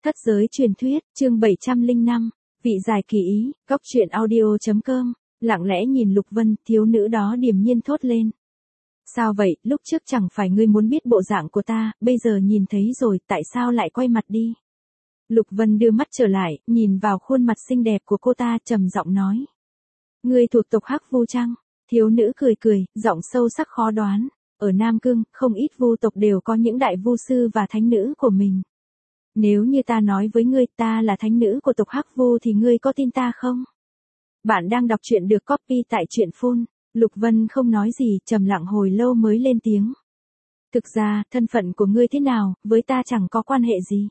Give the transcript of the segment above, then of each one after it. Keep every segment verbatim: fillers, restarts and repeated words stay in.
Thất giới truyền thuyết, chương bảy trăm lẻ năm, vị giải kỳ ý, góc truyện audio.com, lặng lẽ nhìn Lục Vân, thiếu nữ đó điềm nhiên thốt lên. Sao vậy, lúc trước chẳng phải ngươi muốn biết bộ dạng của ta, bây giờ nhìn thấy rồi, tại sao lại quay mặt đi? Lục Vân đưa mắt trở lại, nhìn vào khuôn mặt xinh đẹp của cô ta, trầm giọng nói. Ngươi thuộc tộc Hắc Vu chăng? Thiếu nữ cười cười, giọng sâu sắc khó đoán. Ở Nam Cương, không ít vu tộc đều có những đại vu sư và thánh nữ của mình. Nếu như ta nói với ngươi ta là thánh nữ của tộc Hắc Vu thì ngươi có tin ta không? Bạn đang đọc truyện được copy tại truyện phun. Lục Vân không nói gì, trầm lặng hồi lâu mới lên tiếng. Thực ra, thân phận của ngươi thế nào, với ta chẳng có quan hệ gì.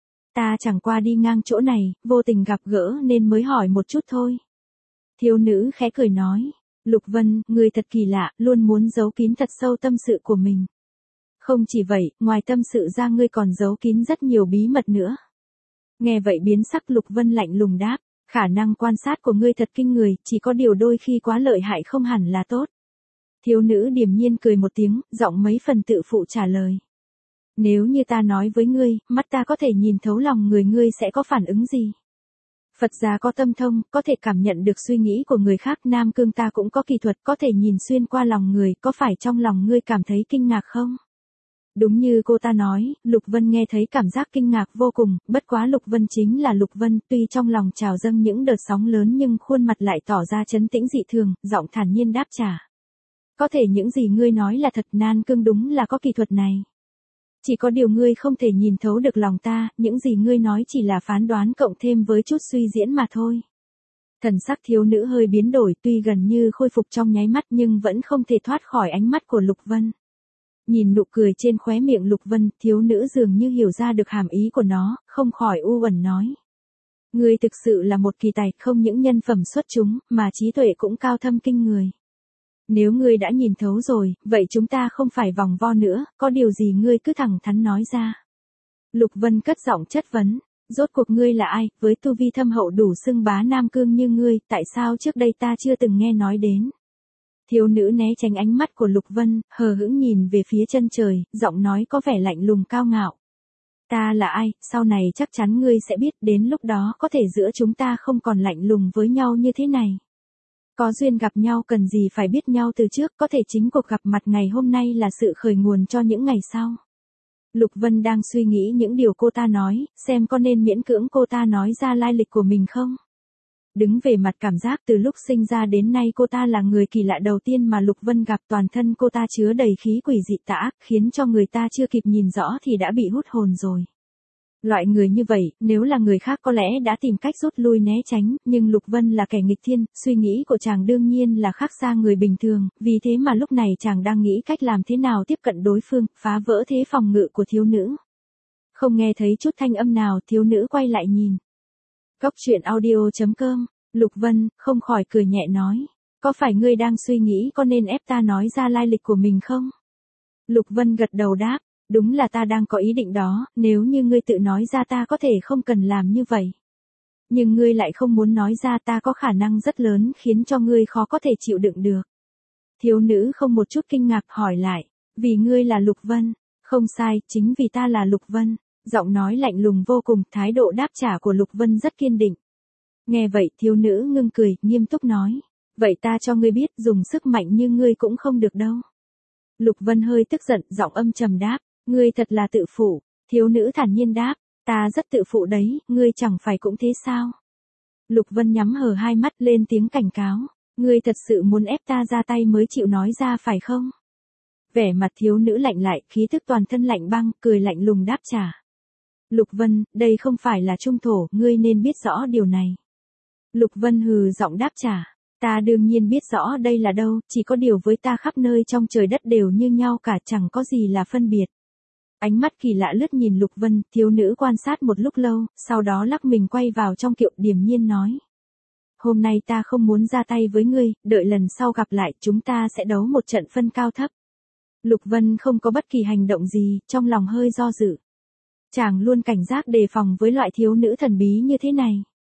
Ta chẳng qua đi ngang chỗ này, vô tình gặp gỡ nên mới hỏi một chút thôi. Thiếu nữ khẽ cười nói. Lục Vân, ngươi thật kỳ lạ, luôn muốn giấu kín thật sâu tâm sự của mình. Không chỉ vậy, ngoài tâm sự ra ngươi còn giấu kín rất nhiều bí mật nữa. Nghe vậy biến sắc Lục Vân lạnh lùng đáp. Khả năng quan sát của ngươi thật kinh người, chỉ có điều đôi khi quá lợi hại không hẳn là tốt. Thiếu nữ điềm nhiên cười một tiếng, giọng mấy phần tự phụ trả lời. Nếu như ta nói với ngươi, mắt ta có thể nhìn thấu lòng người ngươi sẽ có phản ứng gì? Phật gia có tâm thông, có thể cảm nhận được suy nghĩ của người khác. Nam Cương ta cũng có kỳ thuật, có thể nhìn xuyên qua lòng người, có phải trong lòng ngươi cảm thấy kinh ngạc không? Đúng như cô ta nói, Lục Vân nghe thấy cảm giác kinh ngạc vô cùng, bất quá Lục Vân chính là Lục Vân, tuy trong lòng trào dâng những đợt sóng lớn nhưng khuôn mặt lại tỏ ra trấn tĩnh dị thường, giọng thản nhiên đáp trả. Có thể những gì ngươi nói là thật, Nam Cương đúng là có kỳ thuật này. Chỉ có điều ngươi không thể nhìn thấu được lòng ta, những gì ngươi nói chỉ là phán đoán cộng thêm với chút suy diễn mà thôi. Thần sắc thiếu nữ hơi biến đổi, tuy gần như khôi phục trong nháy mắt nhưng vẫn không thể thoát khỏi ánh mắt của Lục Vân. Nhìn nụ cười trên khóe miệng Lục Vân, thiếu nữ dường như hiểu ra được hàm ý của nó, không khỏi u uẩn nói. Ngươi thực sự là một kỳ tài, không những nhân phẩm xuất chúng, mà trí tuệ cũng cao thâm kinh người. Nếu ngươi đã nhìn thấu rồi, vậy chúng ta không phải vòng vo nữa, có điều gì ngươi cứ thẳng thắn nói ra. Lục Vân cất giọng chất vấn, rốt cuộc ngươi là ai, với tu vi thâm hậu đủ xưng bá Nam Cương như ngươi, tại sao trước đây ta chưa từng nghe nói đến. Thiếu nữ né tránh ánh mắt của Lục Vân, hờ hững nhìn về phía chân trời, giọng nói có vẻ lạnh lùng cao ngạo. Ta là ai, sau này chắc chắn ngươi sẽ biết, đến lúc đó có thể giữa chúng ta không còn lạnh lùng với nhau như thế này. Có duyên gặp nhau cần gì phải biết nhau từ trước, có thể chính cuộc gặp mặt ngày hôm nay là sự khởi nguồn cho những ngày sau. Lục Vân đang suy nghĩ những điều cô ta nói, xem có nên miễn cưỡng cô ta nói ra lai lịch của mình không? Đứng về mặt cảm giác từ lúc sinh ra đến nay cô ta là người kỳ lạ đầu tiên mà Lục Vân gặp, toàn thân cô ta chứa đầy khí quỷ dị tà ác, khiến cho người ta chưa kịp nhìn rõ thì đã bị hút hồn rồi. Loại người như vậy, nếu là người khác có lẽ đã tìm cách rút lui né tránh, nhưng Lục Vân là kẻ nghịch thiên, suy nghĩ của chàng đương nhiên là khác xa người bình thường, vì thế mà lúc này chàng đang nghĩ cách làm thế nào tiếp cận đối phương, phá vỡ thế phòng ngự của thiếu nữ. Không nghe thấy chút thanh âm nào, thiếu nữ quay lại nhìn. Góc truyện audio.com, Lục Vân, không khỏi cười nhẹ nói. Có phải ngươi đang suy nghĩ có nên ép ta nói ra lai lịch của mình không? Lục Vân gật đầu đáp. Đúng là ta đang có ý định đó, nếu như ngươi tự nói ra ta có thể không cần làm như vậy. Nhưng ngươi lại không muốn nói ra, ta có khả năng rất lớn khiến cho ngươi khó có thể chịu đựng được. Thiếu nữ không một chút kinh ngạc hỏi lại, vì ngươi là Lục Vân, không sai, chính vì ta là Lục Vân, giọng nói lạnh lùng vô cùng, thái độ đáp trả của Lục Vân rất kiên định. Nghe vậy thiếu nữ ngưng cười, nghiêm túc nói, vậy ta cho ngươi biết dùng sức mạnh như ngươi cũng không được đâu. Lục Vân hơi tức giận, giọng âm trầm đáp. Ngươi thật là tự phụ, thiếu nữ thản nhiên đáp, ta rất tự phụ đấy, ngươi chẳng phải cũng thế sao? Lục Vân nhắm hờ hai mắt lên tiếng cảnh cáo, ngươi thật sự muốn ép ta ra tay mới chịu nói ra phải không? Vẻ mặt thiếu nữ lạnh lại, khí thức toàn thân lạnh băng, cười lạnh lùng đáp trả. Lục Vân, đây không phải là trung thổ, ngươi nên biết rõ điều này. Lục Vân hừ giọng đáp trả. Ta đương nhiên biết rõ đây là đâu, chỉ có điều với ta khắp nơi trong trời đất đều như nhau cả, chẳng có gì là phân biệt. Ánh mắt kỳ lạ lướt nhìn Lục Vân, thiếu nữ quan sát một lúc lâu, sau đó lắc mình quay vào trong kiệu, điềm nhiên nói. Hôm nay ta không muốn ra tay với ngươi, đợi lần sau gặp lại chúng ta sẽ đấu một trận phân cao thấp. Lục Vân không có bất kỳ hành động gì, trong lòng hơi do dự. Chàng luôn cảnh giác đề phòng với loại thiếu nữ thần bí như thế này.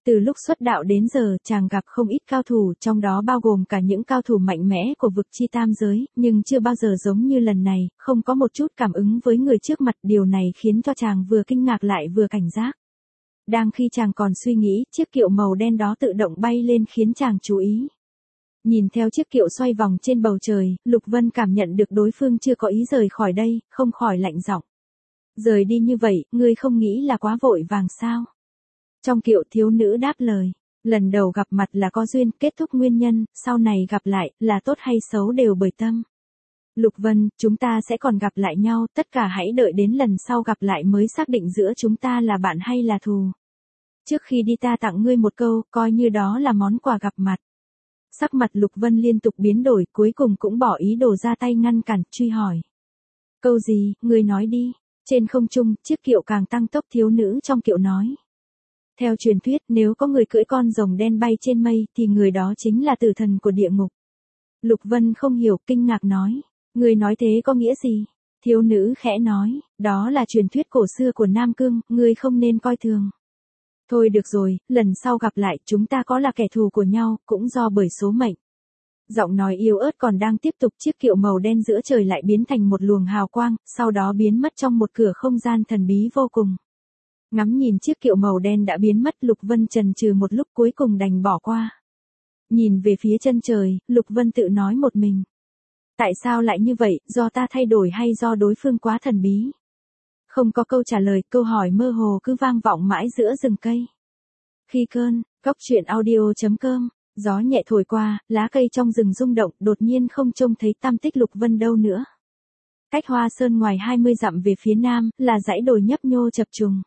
Từ lúc xuất đạo đến giờ, chàng gặp không ít cao thủ, trong đó bao gồm cả những cao thủ mạnh mẽ của vực chi tam giới, nhưng chưa bao giờ giống như lần này, không có một chút cảm ứng với người trước mặt, điều này khiến cho chàng vừa kinh ngạc lại vừa cảnh giác. Đang khi chàng còn suy nghĩ, chiếc kiệu màu đen đó tự động bay lên khiến chàng chú ý. Nhìn theo chiếc kiệu xoay vòng trên bầu trời, Lục Vân cảm nhận được đối phương chưa có ý rời khỏi đây, không khỏi lạnh giọng. Rời đi như vậy, ngươi không nghĩ là quá vội vàng sao? Trong kiệu thiếu nữ đáp lời, lần đầu gặp mặt là có duyên, kết thúc nguyên nhân, sau này gặp lại, là tốt hay xấu đều bởi tâm. Lục Vân, chúng ta sẽ còn gặp lại nhau, tất cả hãy đợi đến lần sau gặp lại mới xác định giữa chúng ta là bạn hay là thù. Trước khi đi ta tặng ngươi một câu, coi như đó là món quà gặp mặt. Sắc mặt Lục Vân liên tục biến đổi, cuối cùng cũng bỏ ý đồ ra tay ngăn cản, truy hỏi. Câu gì, ngươi nói đi. Trên không trung, chiếc kiệu càng tăng tốc, thiếu nữ trong kiệu nói. Theo truyền thuyết, nếu có người cưỡi con rồng đen bay trên mây, thì người đó chính là tử thần của địa ngục. Lục Vân không hiểu, kinh ngạc nói. Người nói thế có nghĩa gì? Thiếu nữ khẽ nói, đó là truyền thuyết cổ xưa của Nam Cương, ngươi không nên coi thường. Thôi được rồi, lần sau gặp lại, chúng ta có là kẻ thù của nhau, cũng do bởi số mệnh. Giọng nói yếu ớt còn đang tiếp tục, chiếc kiệu màu đen giữa trời lại biến thành một luồng hào quang, sau đó biến mất trong một cửa không gian thần bí vô cùng. Ngắm nhìn chiếc kiệu màu đen đã biến mất, Lục Vân chần chừ một lúc cuối cùng đành bỏ qua. Nhìn về phía chân trời, Lục Vân tự nói một mình. Tại sao lại như vậy, do ta thay đổi hay do đối phương quá thần bí? Không có câu trả lời, câu hỏi mơ hồ cứ vang vọng mãi giữa rừng cây. Khi cơn, góc truyện audio chấm com, gió nhẹ thổi qua, lá cây trong rừng rung động, đột nhiên không trông thấy tăm tích Lục Vân đâu nữa. Cách Hoa Sơn ngoài hai mươi dặm về phía nam, là dãy đồi nhấp nhô chập trùng.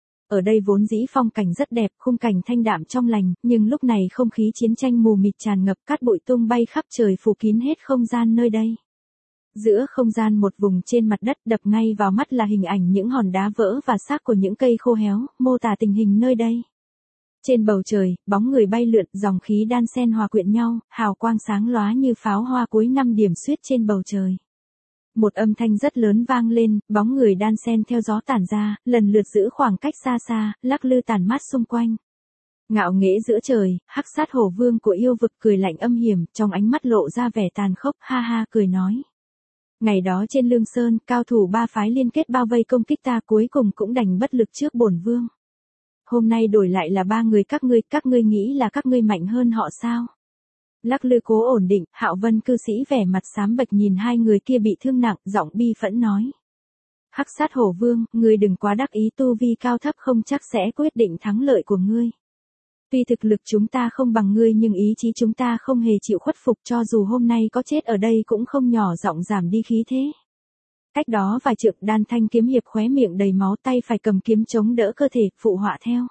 Ở đây vốn dĩ phong cảnh rất đẹp, khung cảnh thanh đạm trong lành, nhưng lúc này không khí chiến tranh mù mịt tràn ngập, cát bụi tung bay khắp trời phủ kín hết không gian nơi đây. Giữa không gian một vùng trên mặt đất, đập ngay vào mắt là hình ảnh những hòn đá vỡ và xác của những cây khô héo, mô tả tình hình nơi đây. Trên bầu trời, bóng người bay lượn, dòng khí đan xen hòa quyện nhau, hào quang sáng lóa như pháo hoa cuối năm điểm xuyết trên bầu trời. Một âm thanh rất lớn vang lên, bóng người đan xen theo gió tản ra, lần lượt giữ khoảng cách xa xa, lắc lư tản mát xung quanh. Ngạo nghễ giữa trời, hắc sát hổ vương của yêu vực cười lạnh âm hiểm, trong ánh mắt lộ ra vẻ tàn khốc, ha ha cười nói. Ngày đó trên Lương Sơn, cao thủ ba phái liên kết bao vây công kích ta, cuối cùng cũng đành bất lực trước bổn vương. Hôm nay đổi lại là ba người các ngươi, các ngươi nghĩ là các ngươi mạnh hơn họ sao? Lắc lư cố ổn định, Hạo Vân cư sĩ vẻ mặt xám bệch nhìn hai người kia bị thương nặng, giọng bi phẫn nói. Hắc sát hổ vương, ngươi đừng quá đắc ý, tu vi cao thấp không chắc sẽ quyết định thắng lợi của ngươi. Tuy thực lực chúng ta không bằng ngươi nhưng ý chí chúng ta không hề chịu khuất phục, cho dù hôm nay có chết ở đây cũng không nhỏ giọng giảm đi khí thế. Cách đó vài trượng, Đan Thanh kiếm hiệp khóe miệng đầy máu, tay phải cầm kiếm chống đỡ cơ thể, phụ họa theo.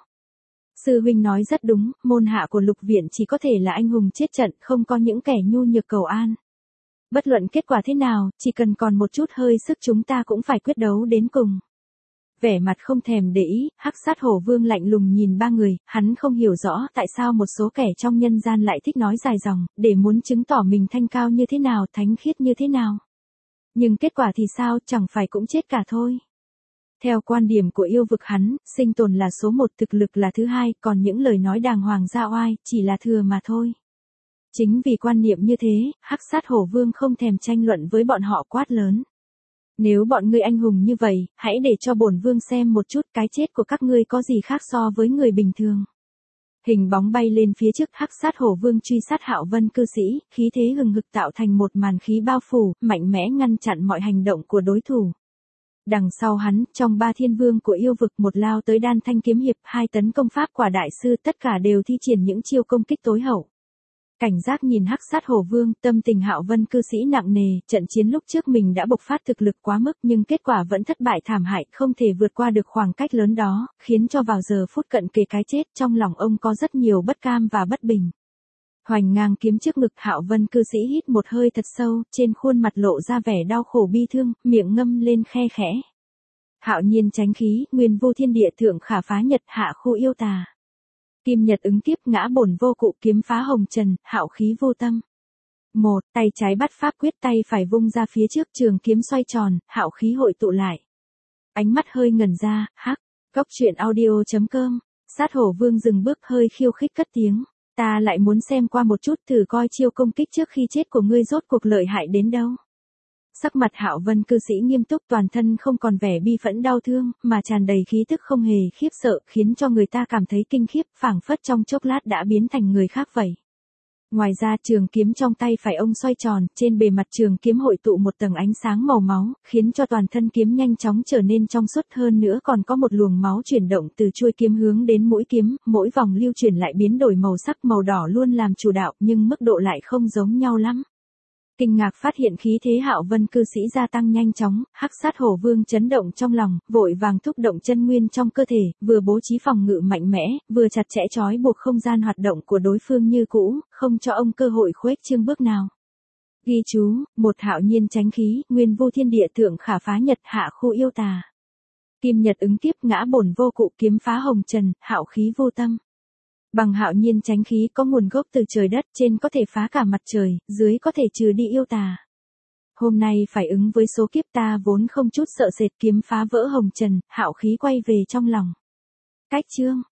Sư huynh nói rất đúng, môn hạ của Lục viện chỉ có thể là anh hùng chết trận, không có những kẻ nhu nhược cầu an. Bất luận kết quả thế nào, chỉ cần còn một chút hơi sức chúng ta cũng phải quyết đấu đến cùng. Vẻ mặt không thèm để ý, hắc sát hổ vương lạnh lùng nhìn ba người, hắn không hiểu rõ tại sao một số kẻ trong nhân gian lại thích nói dài dòng, để muốn chứng tỏ mình thanh cao như thế nào, thánh khiết như thế nào. Nhưng kết quả thì sao, chẳng phải cũng chết cả thôi. Theo quan điểm của yêu vực hắn, sinh tồn là số một, thực lực là thứ hai, còn những lời nói đàng hoàng ra oai, chỉ là thừa mà thôi. Chính vì quan niệm như thế, hắc sát hổ vương không thèm tranh luận với bọn họ, quát lớn. Nếu bọn ngươi anh hùng như vậy, hãy để cho bổn vương xem một chút cái chết của các ngươi có gì khác so với người bình thường. Hình bóng bay lên phía trước, hắc sát hổ vương truy sát Hạo Vân cư sĩ, khí thế hừng hực tạo thành một màn khí bao phủ, mạnh mẽ ngăn chặn mọi hành động của đối thủ. Đằng sau hắn, trong ba thiên vương của yêu vực, một lao tới Đan Thanh kiếm hiệp, hai tấn công pháp quả đại sư, tất cả đều thi triển những chiêu công kích tối hậu. Cảnh giác nhìn hắc sát hổ vương, tâm tình Hạo Vân cư sĩ nặng nề, trận chiến lúc trước mình đã bộc phát thực lực quá mức nhưng kết quả vẫn thất bại thảm hại, không thể vượt qua được khoảng cách lớn đó, khiến cho vào giờ phút cận kề cái chết, trong lòng ông có rất nhiều bất cam và bất bình. Hoành ngang kiếm trước ngực, Hạo Vân cư sĩ hít một hơi thật sâu, trên khuôn mặt lộ ra vẻ đau khổ bi thương, miệng ngâm lên khe khẽ. Hạo nhiên tránh khí, nguyên vô thiên địa, thượng khả phá nhật, hạ khu yêu tà. Kim nhật ứng tiếp, ngã bổn vô cụ, kiếm phá hồng trần, hạo khí vô tâm. Một, tay trái bắt pháp quyết, tay phải vung ra phía trước, trường kiếm xoay tròn, hạo khí hội tụ lại. Ánh mắt hơi ngẩn ra, hắc, góc truyện audio chấm com. Sát hổ vương dừng bước hơi khiêu khích cất tiếng. Ta lại muốn xem qua một chút thử coi chiêu công kích trước khi chết của ngươi rốt cuộc lợi hại đến đâu. Sắc mặt Hạo Vân cư sĩ nghiêm túc, toàn thân không còn vẻ bi phẫn đau thương, mà tràn đầy khí tức không hề khiếp sợ, khiến cho người ta cảm thấy kinh khiếp, phảng phất trong chốc lát đã biến thành người khác vậy. Ngoài ra trường kiếm trong tay phải ông xoay tròn, trên bề mặt trường kiếm hội tụ một tầng ánh sáng màu máu, khiến cho toàn thân kiếm nhanh chóng trở nên trong suốt, hơn nữa còn có một luồng máu chuyển động từ chuôi kiếm hướng đến mũi kiếm, mỗi vòng lưu chuyển lại biến đổi màu sắc, màu đỏ luôn làm chủ đạo nhưng mức độ lại không giống nhau lắm. Kinh ngạc phát hiện khí thế Hạo Vân cư sĩ gia tăng nhanh chóng, Hắc Sát Hổ Vương chấn động trong lòng, vội vàng thúc động chân nguyên trong cơ thể, vừa bố trí phòng ngự mạnh mẽ, vừa chặt chẽ trói buộc không gian hoạt động của đối phương như cũ, không cho ông cơ hội khuếch trương bước nào. Ghi chú, một hạo nhiên chánh khí, nguyên vô thiên địa thượng khả phá nhật hạ khu yêu tà. Kim nhật ứng kiếp ngã bổn vô cụ kiếm phá hồng trần, hạo khí vô tâm. Bằng hạo nhiên chánh khí có nguồn gốc từ trời đất, trên có thể phá cả mặt trời, dưới có thể trừ đi yêu tà. Hôm nay phải ứng với số kiếp, ta vốn không chút sợ sệt, kiếm phá vỡ hồng trần, hạo khí quay về trong lòng. Cách chương